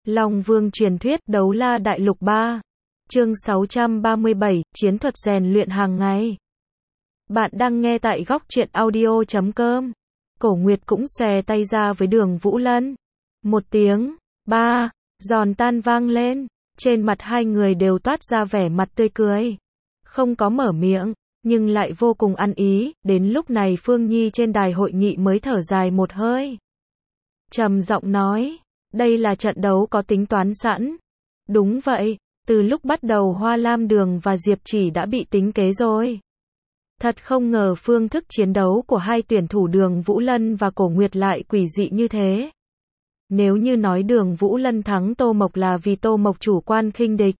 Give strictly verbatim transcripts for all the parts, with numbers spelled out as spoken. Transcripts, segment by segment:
Long Vương truyền thuyết Đấu La Đại Lục ba. Chương sáu trăm ba mươi bảy, chiến thuật rèn luyện hàng ngày. Bạn đang nghe tại góc truyện audio chấm com. Cổ Nguyệt cũng xòe tay ra với Đường Vũ Lân. Một tiếng, ba, giòn tan vang lên, trên mặt hai người đều toát ra vẻ mặt tươi cười. Không có mở miệng, nhưng lại vô cùng ăn ý, đến lúc này Phương Nhi trên đài hội nghị mới thở dài một hơi. Trầm giọng nói, đây là trận đấu có tính toán sẵn. Đúng vậy, từ lúc bắt đầu Hoa Lam Đường và Diệp Chỉ đã bị tính kế rồi. Thật không ngờ phương thức chiến đấu của hai tuyển thủ Đường Vũ Lân và Cổ Nguyệt lại quỷ dị như thế. Nếu như nói Đường Vũ Lân thắng Tô Mộc là vì Tô Mộc chủ quan khinh địch.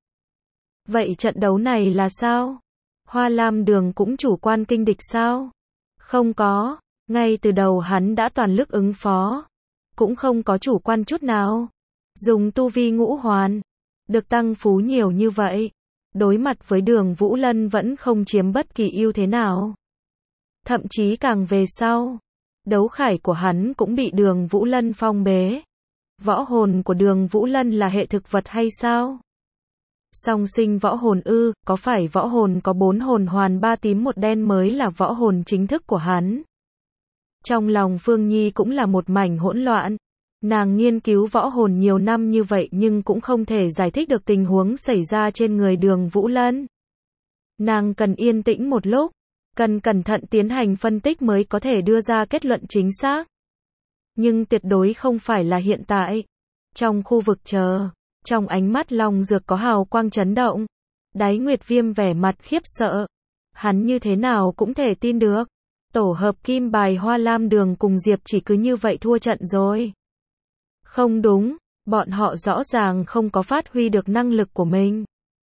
Vậy trận đấu này là sao? Hoa Lam Đường cũng chủ quan khinh địch sao? Không có, ngay từ đầu hắn đã toàn lực ứng phó. Cũng không có chủ quan chút nào. Dùng tu vi ngũ hoàn, được tăng phú nhiều như vậy. Đối mặt với Đường Vũ Lân vẫn không chiếm bất kỳ ưu thế nào. Thậm chí càng về sau, đấu khải của hắn cũng bị Đường Vũ Lân phong bế. Võ hồn của Đường Vũ Lân là hệ thực vật hay sao? Song sinh võ hồn ư, có phải võ hồn có bốn hồn hoàn ba tím một đen mới là võ hồn chính thức của hắn? Trong lòng Phương Nhi cũng là một mảnh hỗn loạn. Nàng nghiên cứu võ hồn nhiều năm như vậy nhưng cũng không thể giải thích được tình huống xảy ra trên người Đường Vũ Lân. Nàng cần yên tĩnh một lúc, cần cẩn thận tiến hành phân tích mới có thể đưa ra kết luận chính xác. Nhưng tuyệt đối không phải là hiện tại. Trong khu vực chờ, trong ánh mắt Long Dược có hào quang chấn động. Đáy Nguyệt Viêm vẻ mặt khiếp sợ. Hắn như thế nào cũng thể tin được. Tổ hợp kim bài Hoa Lam Đường cùng Diệp Chỉ cứ như vậy thua trận rồi. Không đúng, bọn họ rõ ràng không có phát huy được năng lực của mình.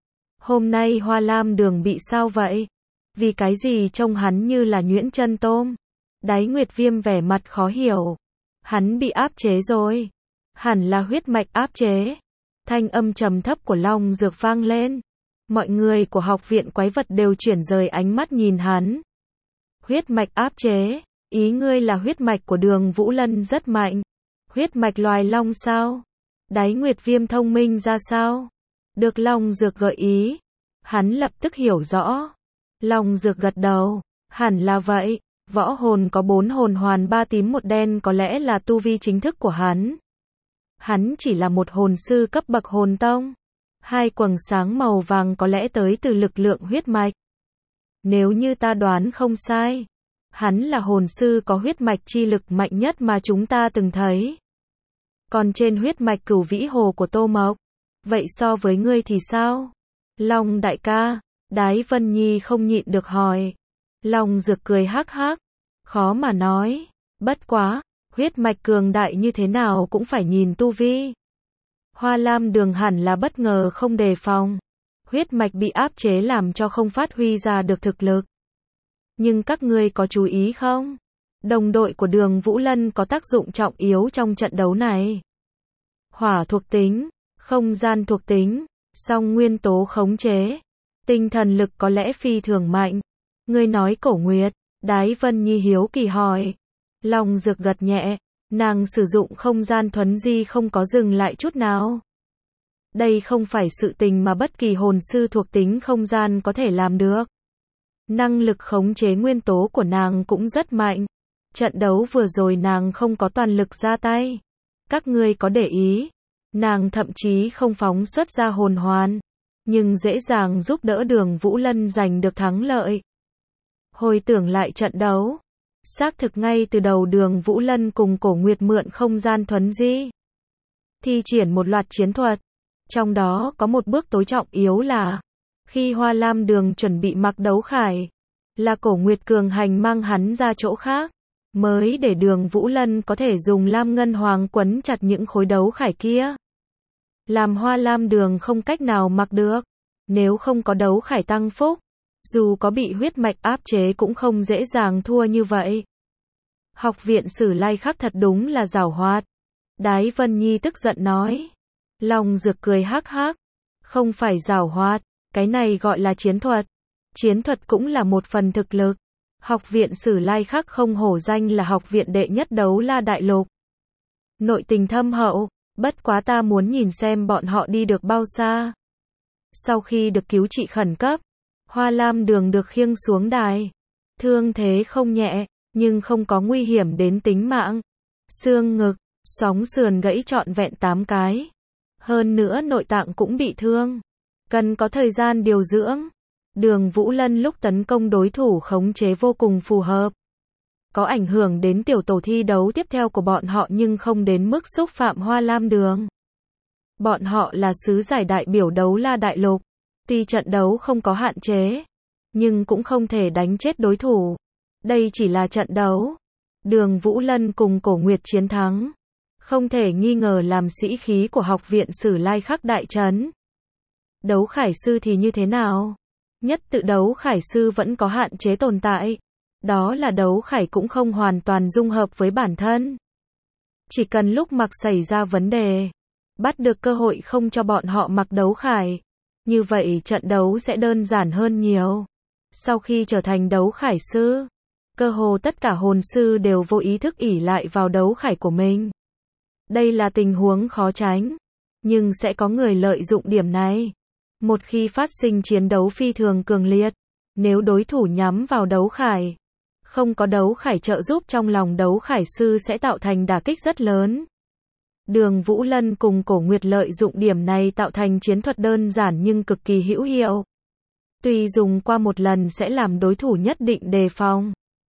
Hôm nay Hoa Lam Đường bị sao vậy? Vì cái gì trông hắn như là nhuyễn chân tôm? Đáy Nguyệt Viêm vẻ mặt khó hiểu. Hắn bị áp chế rồi. Hẳn là huyết mạch áp chế. Thanh âm trầm thấp của Long Dược vang lên. Mọi người của học viện quái vật đều chuyển rời ánh mắt nhìn hắn. Huyết mạch áp chế, ý ngươi là huyết mạch của Đường Vũ Lân rất mạnh. Huyết mạch loài long sao? Đáy Nguyệt Viêm thông minh ra sao? Được Long Dược gợi ý. Hắn lập tức hiểu rõ. Long Dược gật đầu. Hẳn là vậy. Võ hồn có bốn hồn hoàn ba tím một đen có lẽ là tu vi chính thức của hắn. Hắn chỉ là một hồn sư cấp bậc hồn tông. Hai quầng sáng màu vàng có lẽ tới từ lực lượng huyết mạch. Nếu như ta đoán không sai, hắn là hồn sư có huyết mạch chi lực mạnh nhất mà chúng ta từng thấy. Còn trên huyết mạch Cửu Vĩ Hồ của Tô Mộc, vậy so với ngươi thì sao? Long đại ca, Đái Vân Nhi không nhịn được hỏi. Long Dược cười hắc hắc, khó mà nói, bất quá, huyết mạch cường đại như thế nào cũng phải nhìn tu vi. Hoa Lam Đường hẳn là bất ngờ không đề phòng. Huyết mạch bị áp chế làm cho không phát huy ra được thực lực. Nhưng các ngươi có chú ý không? Đồng đội của Đường Vũ Lân có tác dụng trọng yếu trong trận đấu này. Hỏa thuộc tính, không gian thuộc tính, song nguyên tố khống chế, tinh thần lực có lẽ phi thường mạnh. Ngươi nói Cổ Nguyệt, Đái Vân Nhi hiếu kỳ hỏi. Long Dược gật nhẹ, nàng sử dụng không gian thuấn di không có dừng lại chút nào. Đây không phải sự tình mà bất kỳ hồn sư thuộc tính không gian có thể làm được. Năng lực khống chế nguyên tố của nàng cũng rất mạnh. Trận đấu vừa rồi nàng không có toàn lực ra tay. Các ngươi có để ý, nàng thậm chí không phóng xuất ra hồn hoàn, nhưng dễ dàng giúp đỡ Đường Vũ Lân giành được thắng lợi. Hồi tưởng lại trận đấu, xác thực ngay từ đầu Đường Vũ Lân cùng Cổ Nguyệt mượn không gian thuấn di, thi triển một loạt chiến thuật. Trong đó có một bước tối trọng yếu là, khi Hoa Lam Đường chuẩn bị mặc đấu khải, là Cổ Nguyệt cường hành mang hắn ra chỗ khác, mới để Đường Vũ Lân có thể dùng Lam Ngân Hoàng quấn chặt những khối đấu khải kia. Làm Hoa Lam Đường không cách nào mặc được, nếu không có đấu khải tăng phúc, dù có bị huyết mạch áp chế cũng không dễ dàng thua như vậy. Học viện Sử Lai Khắc thật đúng là giàu hoạt. Đái Vân Nhi tức giận nói. Long Dược cười hắc hắc, không phải giảo hoạt, cái này gọi là chiến thuật. Chiến thuật cũng là một phần thực lực. Học viện Sử Lai Khắc không hổ danh là học viện đệ nhất Đấu La Đại Lục. Nội tình thâm hậu, Bất quá ta muốn nhìn xem bọn họ đi được bao xa. Sau khi được cứu trị khẩn cấp, Hoa Lam Đường được khiêng xuống đài. Thương thế không nhẹ, nhưng không có nguy hiểm đến tính mạng. Xương ngực, sóng sườn gãy trọn vẹn tám cái. Hơn nữa nội tạng cũng bị thương. Cần có thời gian điều dưỡng. Đường Vũ Lân lúc tấn công đối thủ khống chế vô cùng phù hợp. Có ảnh hưởng đến tiểu tổ thi đấu tiếp theo của bọn họ nhưng không đến mức xúc phạm Hoa Lam Đường. Bọn họ là sứ giải đại biểu đấu la đại lục. Tuy trận đấu không có hạn chế, nhưng cũng không thể đánh chết đối thủ. Đây chỉ là trận đấu. Đường Vũ Lân cùng Cổ Nguyệt chiến thắng. Không thể nghi ngờ làm sĩ khí của học viện Sử Lai Khắc đại trấn. Đấu khải sư thì như thế nào? Nhất tự đấu khải sư vẫn có hạn chế tồn tại. Đó là đấu khải cũng không hoàn toàn dung hợp với bản thân. Chỉ cần lúc mặc xảy ra vấn đề, bắt được cơ hội không cho bọn họ mặc đấu khải. Như vậy trận đấu sẽ đơn giản hơn nhiều. Sau khi trở thành đấu khải sư, cơ hồ tất cả hồn sư đều vô ý thức ỷ lại vào đấu khải của mình. Đây là tình huống khó tránh, nhưng sẽ có người lợi dụng điểm này. Một khi phát sinh chiến đấu phi thường cường liệt, nếu đối thủ nhắm vào đấu khải, không có đấu khải trợ giúp trong lòng đấu khải sư sẽ tạo thành đả kích rất lớn. Đường Vũ Lân cùng Cổ Nguyệt lợi dụng điểm này tạo thành chiến thuật đơn giản nhưng cực kỳ hữu hiệu. Tuy dùng qua một lần sẽ làm đối thủ nhất định đề phòng,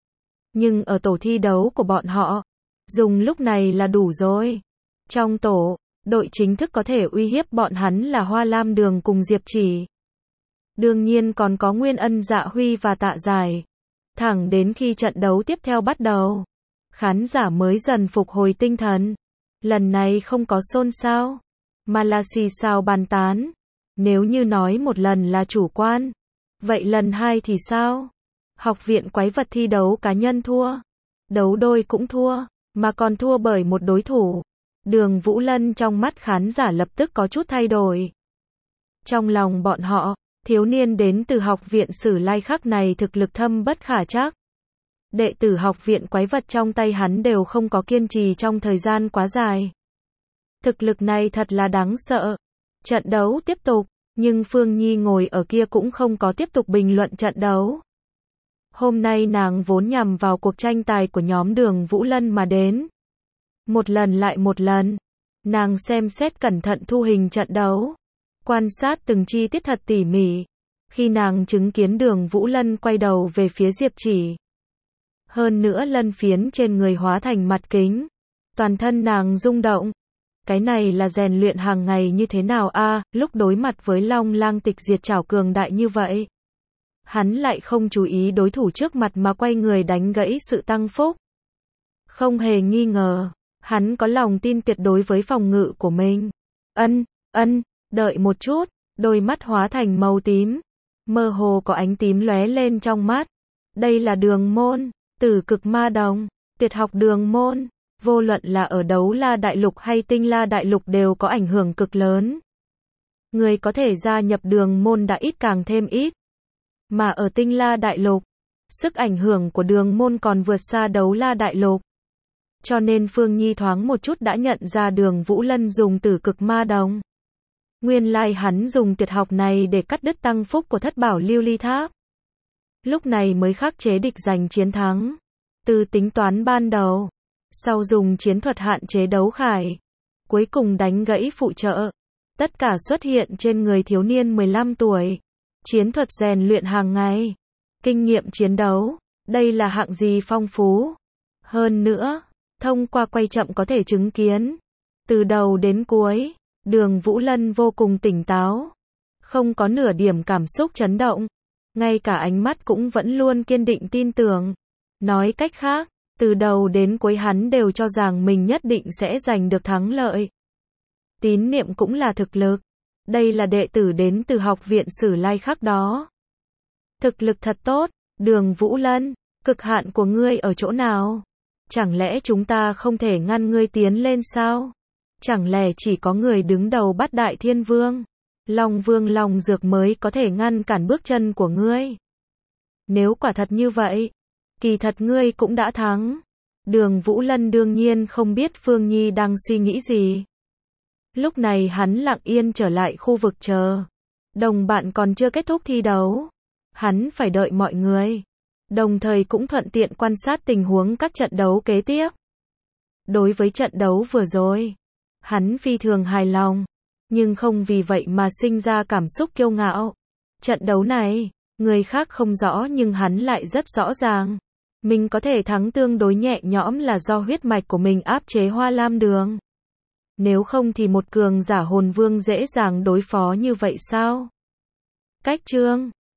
nhưng ở tổ thi đấu của bọn họ, dùng lúc này là đủ rồi. Trong tổ, đội chính thức có thể uy hiếp bọn hắn là Hoa Lam Đường cùng Diệp Chỉ. Đương nhiên còn có Nguyên Ân, Dạ Huy và Tạ Giải. Thẳng đến khi trận đấu tiếp theo bắt đầu, khán giả mới dần phục hồi tinh thần. Lần này không có xôn xao, mà là xì xào bàn tán. Nếu như nói một lần là chủ quan, vậy lần hai thì sao? Học viện quái vật thi đấu cá nhân thua, đấu đôi cũng thua, mà còn thua bởi một đối thủ. Đường Vũ Lân trong mắt khán giả lập tức có chút thay đổi. Trong lòng bọn họ, thiếu niên đến từ học viện Sử Lai Khắc này thực lực thâm bất khả trắc. Đệ tử học viện quái vật trong tay hắn đều không có kiên trì trong thời gian quá dài. Thực lực này thật là đáng sợ. Trận đấu tiếp tục, nhưng Phương Nhi ngồi ở kia cũng không có tiếp tục bình luận trận đấu. Hôm nay nàng vốn nhằm vào cuộc tranh tài của nhóm Đường Vũ Lân mà đến. Một lần lại một lần, nàng xem xét cẩn thận thu hình trận đấu, quan sát từng chi tiết thật tỉ mỉ. Khi nàng chứng kiến Đường Vũ Lân quay đầu về phía Diệp Chỉ, hơn nữa lân phiến trên người hóa thành mặt kính, toàn thân nàng rung động. Cái này là rèn luyện hàng ngày như thế nào a? À, lúc đối mặt với Long Lang Tịch Diệt Trảo cường đại như vậy, hắn lại không chú ý đối thủ trước mặt mà quay người đánh gãy sự tăng phúc. Không hề nghi ngờ, hắn có lòng tin tuyệt đối với phòng ngự của mình. Ân, ân, đợi một chút, đôi mắt hóa thành màu tím, mơ hồ có ánh tím lóe lên trong mắt. Đây là Đường môn, Tử Cực Ma Đồng, tuyệt học Đường môn, vô luận là ở Đấu La Đại Lục hay Tinh La Đại Lục đều có ảnh hưởng cực lớn. Người có thể gia nhập Đường môn đã ít càng thêm ít. Mà ở Tinh La Đại Lục, sức ảnh hưởng của Đường môn còn vượt xa Đấu La Đại Lục. Cho nên Phương Nhi thoáng một chút đã nhận ra Đường Vũ Lân dùng Tử Cực Ma Đồng. Nguyên lai hắn dùng tuyệt học này để cắt đứt tăng phúc của thất bảo lưu ly tháp. Lúc này mới khắc chế địch giành chiến thắng. Từ tính toán ban đầu, sau dùng chiến thuật hạn chế đấu khải, cuối cùng đánh gãy phụ trợ. Tất cả xuất hiện trên người thiếu niên mười lăm tuổi. Chiến thuật rèn luyện hàng ngày, kinh nghiệm chiến đấu, đây là hạng gì phong phú. Hơn nữa, thông qua quay chậm có thể chứng kiến, từ đầu đến cuối, Đường Vũ Lân vô cùng tỉnh táo, không có nửa điểm cảm xúc chấn động, ngay cả ánh mắt cũng vẫn luôn kiên định tin tưởng. Nói cách khác, từ đầu đến cuối hắn đều cho rằng mình nhất định sẽ giành được thắng lợi. Tín niệm cũng là thực lực. Đây là đệ tử đến từ học viện Sử Lai Khắc đó. Thực lực thật tốt, Đường Vũ Lân, cực hạn của ngươi ở chỗ nào? Chẳng lẽ chúng ta không thể ngăn ngươi tiến lên sao? Chẳng lẽ chỉ có người đứng đầu Bát Đại Thiên Vương, Long Vương Long Dược mới có thể ngăn cản bước chân của ngươi? Nếu quả thật như vậy, kỳ thật ngươi cũng đã thắng. Đường Vũ Lân đương nhiên không biết Phương Nhi đang suy nghĩ gì. Lúc này hắn lặng yên trở lại khu vực chờ. Đồng bạn còn chưa kết thúc thi đấu. Hắn phải đợi mọi người. Đồng thời cũng thuận tiện quan sát tình huống các trận đấu kế tiếp. Đối với trận đấu vừa rồi, hắn phi thường hài lòng. Nhưng không vì vậy mà sinh ra cảm xúc kiêu ngạo. Trận đấu này, người khác không rõ nhưng hắn lại rất rõ ràng. Mình có thể thắng tương đối nhẹ nhõm là do huyết mạch của mình áp chế Hoa Lam Đường. Nếu không thì một cường giả hồn vương dễ dàng đối phó như vậy sao? Cách chương